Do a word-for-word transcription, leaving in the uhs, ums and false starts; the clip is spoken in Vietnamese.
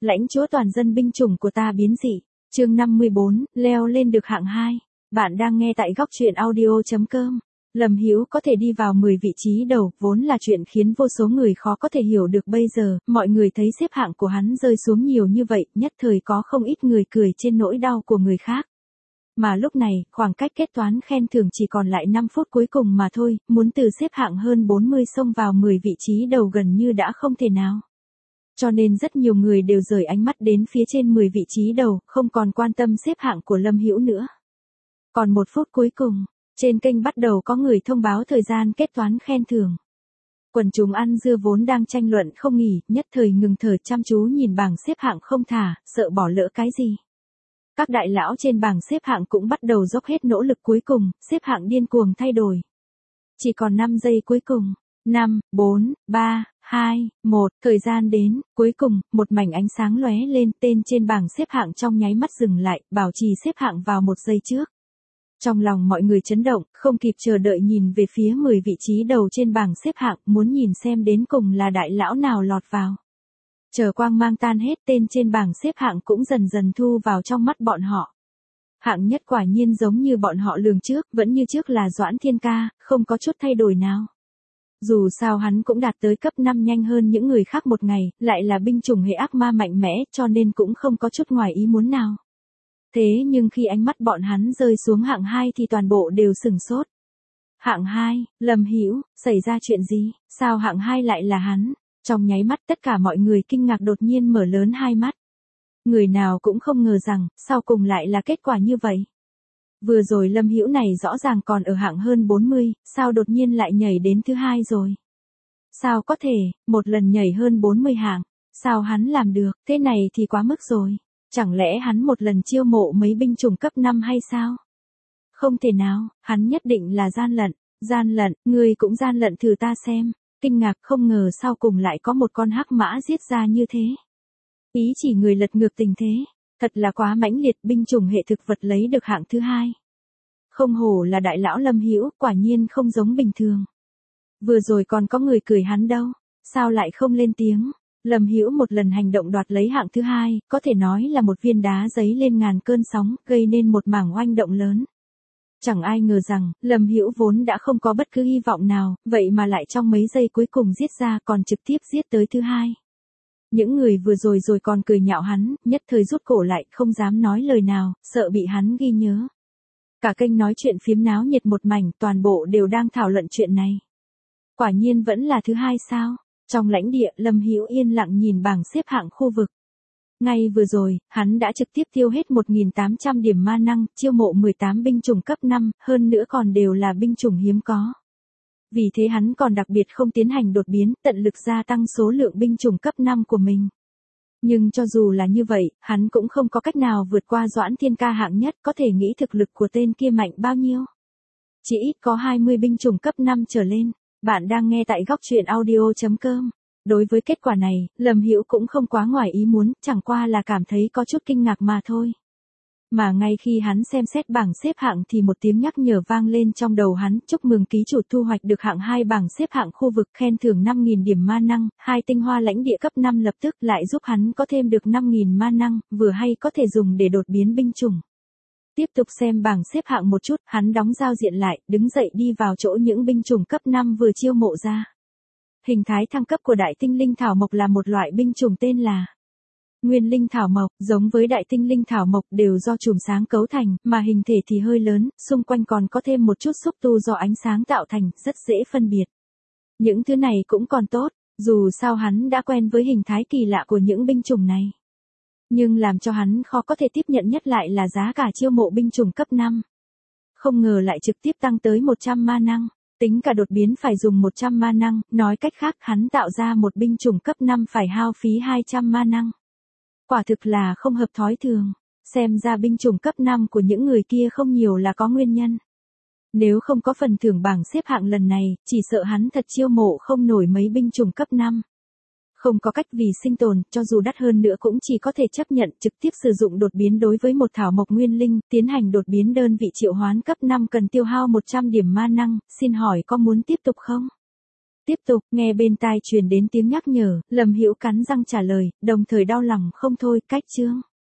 lãnh chúa toàn dân binh chủng của ta biến dị. Chương năm mươi bốn, leo lên được hạng hai. Bạn đang nghe tại góc truyện audio chấm com. Lâm Hữu có thể đi vào mười vị trí đầu, vốn là chuyện khiến vô số người khó có thể hiểu được bây giờ, mọi người thấy xếp hạng của hắn rơi xuống nhiều như vậy, nhất thời có không ít người cười trên nỗi đau của người khác. Mà lúc này, khoảng cách kết toán khen thưởng chỉ còn lại năm phút cuối cùng mà thôi, muốn từ xếp hạng hơn bốn mươi xông vào mười vị trí đầu gần như đã không thể nào. Cho nên rất nhiều người đều rời ánh mắt đến phía trên mười vị trí đầu, không còn quan tâm xếp hạng của Lâm Hữu nữa. Còn một phút cuối cùng, trên kênh bắt đầu có người thông báo thời gian kết toán khen thưởng. Quần chúng ăn dưa vốn đang tranh luận không nghỉ, nhất thời ngừng thở chăm chú nhìn bảng xếp hạng không thả, sợ bỏ lỡ cái gì. Các đại lão trên bảng xếp hạng cũng bắt đầu dốc hết nỗ lực cuối cùng, xếp hạng điên cuồng thay đổi. Chỉ còn năm giây cuối cùng. năm, bốn, ba, hai, một, thời gian đến, cuối cùng, một mảnh ánh sáng lóe lên, tên trên bảng xếp hạng trong nháy mắt dừng lại, bảo trì xếp hạng vào một giây trước. Trong lòng mọi người chấn động, không kịp chờ đợi nhìn về phía mười vị trí đầu trên bảng xếp hạng, muốn nhìn xem đến cùng là đại lão nào lọt vào. Chờ quang mang tan hết, tên trên bảng xếp hạng cũng dần dần thu vào trong mắt bọn họ. Hạng nhất quả nhiên giống như bọn họ lường trước, vẫn như trước là Doãn Thiên Ca, không có chút thay đổi nào. Dù sao hắn cũng đạt tới cấp năm nhanh hơn những người khác một ngày, lại là binh chủng hệ ác ma mạnh mẽ, cho nên cũng không có chút ngoài ý muốn nào. Thế nhưng khi ánh mắt bọn hắn rơi xuống hạng hai thì toàn bộ đều sửng sốt. Hạng hai, Lâm Hữu, xảy ra chuyện gì, sao hạng hai lại là hắn? Trong nháy mắt tất cả mọi người kinh ngạc đột nhiên mở lớn hai mắt. Người nào cũng không ngờ rằng, sau cùng lại là kết quả như vậy. Vừa rồi Lâm Hữu này rõ ràng còn ở hạng hơn bốn mươi, sao đột nhiên lại nhảy đến thứ hai rồi? Sao có thể, một lần nhảy hơn bốn mươi hạng, sao hắn làm được, thế này thì quá mức rồi. Chẳng lẽ hắn một lần chiêu mộ mấy binh chủng cấp năm hay sao? Không thể nào, hắn nhất định là gian lận, gian lận, ngươi cũng gian lận thử ta xem. Kinh ngạc không ngờ sau cùng lại có một con hắc mã giết ra như thế. Ý chỉ người lật ngược tình thế, thật là quá mãnh liệt, binh chủng hệ thực vật lấy được hạng thứ hai. Không hổ là đại lão Lâm Hữu, quả nhiên không giống bình thường. Vừa rồi còn có người cười hắn đâu, sao lại không lên tiếng. Lâm Hữu một lần hành động đoạt lấy hạng thứ hai, có thể nói là một viên đá giấy lên ngàn cơn sóng, gây nên một mảng oanh động lớn. Chẳng ai ngờ rằng, Lâm Hữu vốn đã không có bất cứ hy vọng nào, vậy mà lại trong mấy giây cuối cùng giết ra còn trực tiếp giết tới thứ hai. Những người vừa rồi rồi còn cười nhạo hắn, nhất thời rút cổ lại, không dám nói lời nào, sợ bị hắn ghi nhớ. Cả kênh nói chuyện phiếm náo nhiệt một mảnh, toàn bộ đều đang thảo luận chuyện này. Quả nhiên vẫn là thứ hai sao? Trong lãnh địa, Lâm Hữu yên lặng nhìn bảng xếp hạng khu vực. Ngay vừa rồi, hắn đã trực tiếp tiêu hết một nghìn tám trăm điểm ma năng, chiêu mộ mười tám binh chủng cấp năm, hơn nữa còn đều là binh chủng hiếm có. Vì thế hắn còn đặc biệt không tiến hành đột biến, tận lực gia tăng số lượng binh chủng cấp năm của mình. Nhưng cho dù là như vậy, hắn cũng không có cách nào vượt qua Doãn Thiên Ca hạng nhất, có thể nghĩ thực lực của tên kia mạnh bao nhiêu. Chỉ ít có hai mươi binh chủng cấp năm trở lên. Bạn đang nghe tại góc truyện audio chấm com. Đối với kết quả này, Lâm Hữu cũng không quá ngoài ý muốn, chẳng qua là cảm thấy có chút kinh ngạc mà thôi. Mà ngay khi hắn xem xét bảng xếp hạng thì một tiếng nhắc nhở vang lên trong đầu hắn, chúc mừng ký chủ thu hoạch được hạng hai bảng xếp hạng khu vực, khen thưởng năm nghìn điểm ma năng, hai tinh hoa lãnh địa cấp năm lập tức lại giúp hắn có thêm được năm nghìn ma năng, vừa hay có thể dùng để đột biến binh chủng. Tiếp tục xem bảng xếp hạng một chút, hắn đóng giao diện lại, đứng dậy đi vào chỗ những binh chủng cấp năm vừa chiêu mộ ra. Hình thái thăng cấp của đại tinh linh thảo mộc là một loại binh chủng tên là Nguyên linh thảo mộc, giống với đại tinh linh thảo mộc đều do chùm sáng cấu thành, mà hình thể thì hơi lớn, xung quanh còn có thêm một chút xúc tu do ánh sáng tạo thành, rất dễ phân biệt. Những thứ này cũng còn tốt, dù sao hắn đã quen với hình thái kỳ lạ của những binh chủng này. Nhưng làm cho hắn khó có thể tiếp nhận nhất lại là giá cả chiêu mộ binh chủng cấp năm. Không ngờ lại trực tiếp tăng tới một trăm ma năng, tính cả đột biến phải dùng một trăm ma năng, nói cách khác hắn tạo ra một binh chủng cấp năm phải hao phí hai trăm ma năng. Quả thực là không hợp thói thường, xem ra binh chủng cấp năm của những người kia không nhiều là có nguyên nhân. Nếu không có phần thưởng bảng xếp hạng lần này, chỉ sợ hắn thật chiêu mộ không nổi mấy binh chủng cấp năm. Không có cách vì sinh tồn, cho dù đắt hơn nữa cũng chỉ có thể chấp nhận trực tiếp sử dụng đột biến đối với một thảo mộc nguyên linh, tiến hành đột biến đơn vị triệu hoán cấp năm cần tiêu hao một trăm điểm ma năng, xin hỏi có muốn tiếp tục không? Tiếp tục, nghe bên tai truyền đến tiếng nhắc nhở, Lâm Hữu cắn răng trả lời, đồng thời đau lòng không thôi, cách chương.